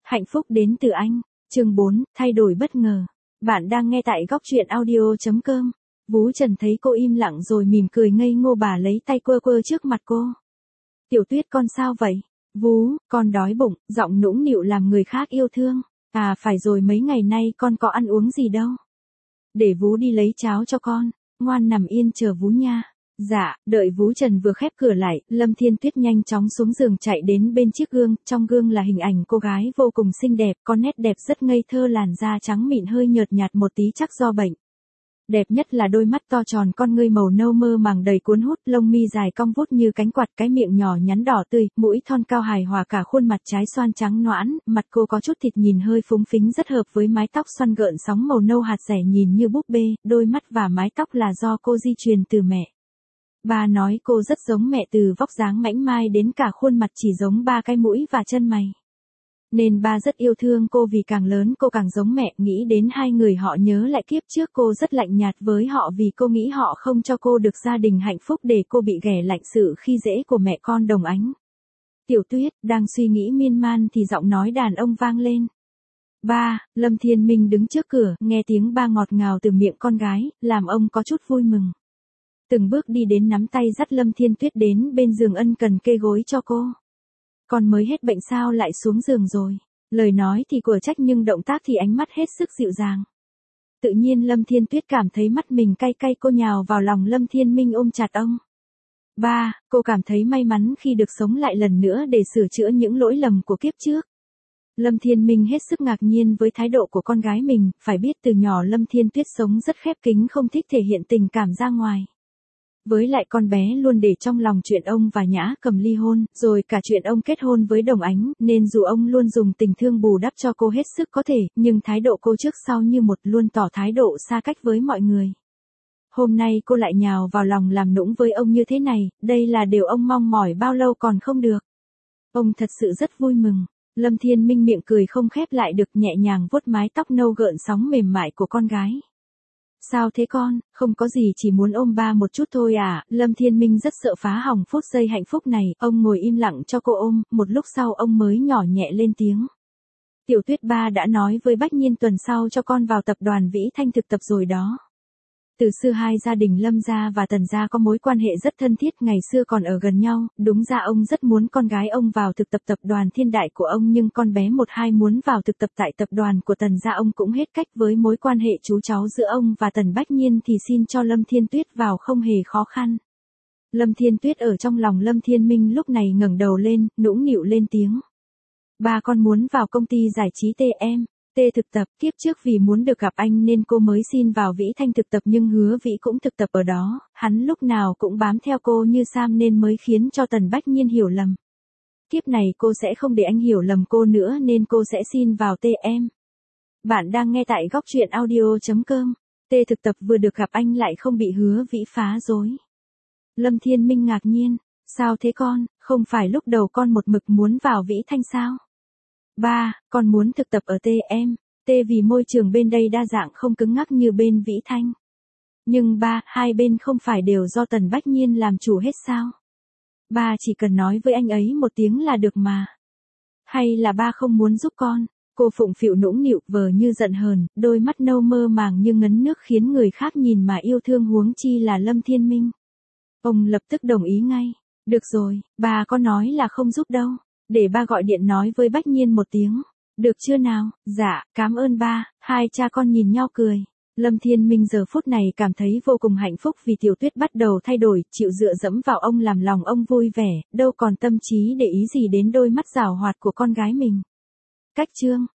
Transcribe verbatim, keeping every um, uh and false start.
Hạnh phúc đến từ anh. Chương bốn, thay đổi bất ngờ. Bạn đang nghe tại góc truyện audio chấm com. Vú Trần thấy cô im lặng rồi mỉm cười ngây ngô, bà lấy tay quơ quơ trước mặt cô. Tiểu Tuyết, con sao vậy? Vú, con đói bụng, giọng nũng nịu làm người khác yêu thương. À phải rồi, mấy ngày nay con có ăn uống gì đâu. Để Vú đi lấy cháo cho con, ngoan nằm yên chờ Vú nha. Dạ, đợi Vú Trần vừa khép cửa lại, Lâm Thiên Tuyết nhanh chóng xuống giường chạy đến bên chiếc gương, trong gương là hình ảnh cô gái vô cùng xinh đẹp, con nét đẹp rất ngây thơ, làn da trắng mịn hơi nhợt nhạt một tí chắc do bệnh. Đẹp nhất là đôi mắt to tròn, con ngươi màu nâu mơ màng đầy cuốn hút, lông mi dài cong vút như cánh quạt, cái miệng nhỏ nhắn đỏ tươi, mũi thon cao hài hòa cả khuôn mặt trái xoan trắng nõn, mặt cô có chút thịt nhìn hơi phúng phính rất hợp với mái tóc xoăn gợn sóng màu nâu hạt rẻ nhìn như búp bê, đôi mắt và mái tóc là do cô di truyền từ mẹ. Ba nói cô rất giống mẹ, từ vóc dáng mảnh mai đến cả khuôn mặt chỉ giống ba cái mũi và chân mày. Nên ba rất yêu thương cô vì càng lớn cô càng giống mẹ, nghĩ đến hai người họ nhớ lại kiếp trước cô rất lạnh nhạt với họ vì cô nghĩ họ không cho cô được gia đình hạnh phúc để cô bị ghẻ lạnh sự khi dễ của mẹ con Đồng Ánh. Tiểu Tuyết, đang suy nghĩ miên man thì giọng nói đàn ông vang lên. Ba, Lâm Thiên Minh đứng trước cửa, nghe tiếng ba ngọt ngào từ miệng con gái, làm ông có chút vui mừng. Từng bước đi đến nắm tay dắt Lâm Thiên Tuyết đến bên giường ân cần kê gối cho cô. Con mới hết bệnh sao lại xuống giường rồi? Lời nói thì của trách nhưng động tác thì ánh mắt hết sức dịu dàng. Tự nhiên Lâm Thiên Tuyết cảm thấy mắt mình cay cay, cô nhào vào lòng Lâm Thiên Minh ôm chặt ông. Ba, cô cảm thấy may mắn khi được sống lại lần nữa để sửa chữa những lỗi lầm của kiếp trước. Lâm Thiên Minh hết sức ngạc nhiên với thái độ của con gái mình, phải biết từ nhỏ Lâm Thiên Tuyết sống rất khép kín, không thích thể hiện tình cảm ra ngoài. Với lại con bé luôn để trong lòng chuyện ông và Nhã Cầm ly hôn, rồi cả chuyện ông kết hôn với Đồng Ánh, nên dù ông luôn dùng tình thương bù đắp cho cô hết sức có thể, nhưng thái độ cô trước sau như một, luôn tỏ thái độ xa cách với mọi người. Hôm nay cô lại nhào vào lòng làm nũng với ông như thế này, đây là điều ông mong mỏi bao lâu còn không được. Ông thật sự rất vui mừng. Lâm Thiên Minh miệng cười không khép lại được, nhẹ nhàng vuốt mái tóc nâu gợn sóng mềm mại của con gái. Sao thế con, không có gì, chỉ muốn ôm ba một chút thôi à. Lâm Thiên Minh rất sợ phá hỏng phút giây hạnh phúc này, ông ngồi im lặng cho cô ôm, một lúc sau ông mới nhỏ nhẹ lên tiếng. Tiểu Tuyết, ba đã nói với Bách Nhiên tuần sau cho con vào tập đoàn Vĩ Thanh thực tập rồi đó. Từ xưa hai gia đình Lâm gia và Tần gia có mối quan hệ rất thân thiết, ngày xưa còn ở gần nhau, đúng ra ông rất muốn con gái ông vào thực tập tập đoàn Thiên Đại của ông, nhưng con bé một hai muốn vào thực tập tại tập đoàn của Tần gia ông cũng hết cách, với mối quan hệ chú cháu giữa ông và Tần Bách Nhiên thì xin cho Lâm Thiên Tuyết vào không hề khó khăn. Lâm Thiên Tuyết ở trong lòng Lâm Thiên Minh lúc này ngẩng đầu lên, nũng nịu lên tiếng. Ba, con muốn vào công ty giải trí tê em. T thực tập, kiếp trước vì muốn được gặp anh nên cô mới xin vào Vĩ Thanh thực tập, nhưng Hứa Vĩ cũng thực tập ở đó, hắn lúc nào cũng bám theo cô như Sam nên mới khiến cho Tần Bách Nhiên hiểu lầm. Kiếp này cô sẽ không để anh hiểu lầm cô nữa nên cô sẽ xin vào tê em. Bạn đang nghe tại góc truyện audio chấm com. T thực tập vừa được gặp anh lại không bị Hứa Vĩ phá rối. Lâm Thiên Minh ngạc nhiên, sao thế con, không phải lúc đầu con một mực muốn vào Vĩ Thanh sao? Ba, con muốn thực tập ở tê em, T vì môi trường bên đây đa dạng không cứng ngắc như bên Vĩ Thanh. Nhưng ba, hai bên không phải đều do Tần Bách Nhiên làm chủ hết sao? Ba chỉ cần nói với anh ấy một tiếng là được mà. Hay là ba không muốn giúp con? Cô phụng phịu nũng nịu vờ như giận hờn, đôi mắt nâu mơ màng như ngấn nước khiến người khác nhìn mà yêu thương, huống chi là Lâm Thiên Minh. Ông lập tức đồng ý ngay. Được rồi, bà có nói là không giúp đâu. Để ba gọi điện nói với Bách Nhiên một tiếng. Được chưa nào? Dạ, cảm ơn ba. Hai cha con nhìn nhau cười. Lâm Thiên Minh giờ phút này cảm thấy vô cùng hạnh phúc vì Tiểu Tuyết bắt đầu thay đổi, chịu dựa dẫm vào ông làm lòng ông vui vẻ, đâu còn tâm trí để ý gì đến đôi mắt giảo hoạt của con gái mình. Cách chương